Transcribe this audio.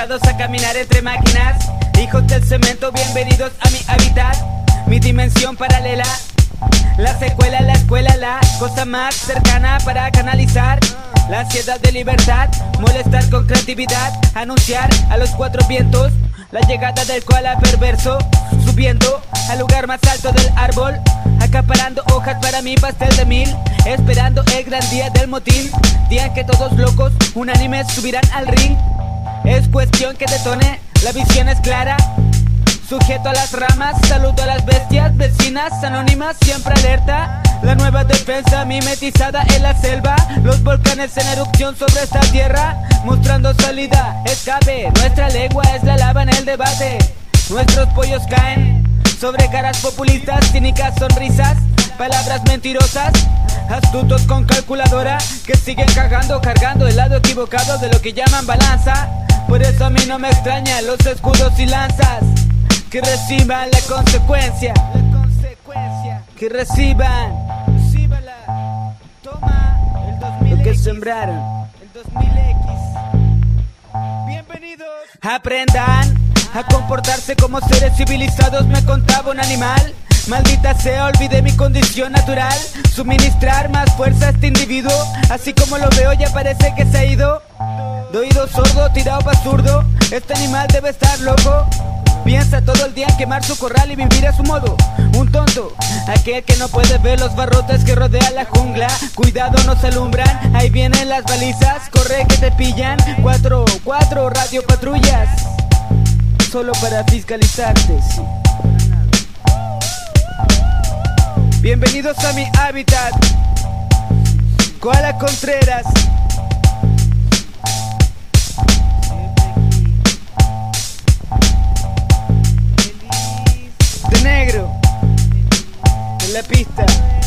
acostumbrados a caminar entre máquinas. Hijos del cemento, bienvenidos a mi hábitat, mi dimensión paralela. La secuela, la escuela, la cosa más cercana para canalizar la ansiedad de libertad, molestar con creatividad, anunciar a los cuatro vientos la llegada del koala perverso, subiendo al lugar más alto del árbol, acaparando hojas para mi pastel de mil, esperando el gran día del motín, día en que todos locos, unánimes subirán al ring. Es cuestión que detone, la visión es clara, sujeto a las ramas, saludo a las bestias, vecinas anónimas, siempre alerta. La nueva defensa mimetizada en la selva, los volcanes en erupción sobre esta tierra, mostrando salida, escape. Nuestra lengua es la lava en el debate. Nuestros pollos caen sobre caras populistas, cínicas sonrisas, palabras mentirosas, astutos con calculadora, que siguen cargando el lado equivocado de lo que llaman balanza. Por eso a mí no me extrañan los escudos y lanzas, que reciban la consecuencia, que reciban lo que sembraron, el 2000X. Bienvenidos. Aprendan a comportarse como seres civilizados, me contaba un animal. Maldita sea, olvidé mi condición natural, suministrar más fuerza a este individuo. Así como lo veo ya parece que se ha ido, de oído sordo, tirado pa' zurdo. Este animal debe estar loco, piensa todo el día en quemar su corral y vivir a su modo. Un tonto, aquel que no puede ver los barrotes que rodean la jungla. Cuidado, nos alumbran, ahí vienen las balizas. Corre que te pillan, 4 radiopatrullas, solo para fiscalizarte, sí. Bienvenidos a mi hábitat, Koala Contreras. De negro, en la pista.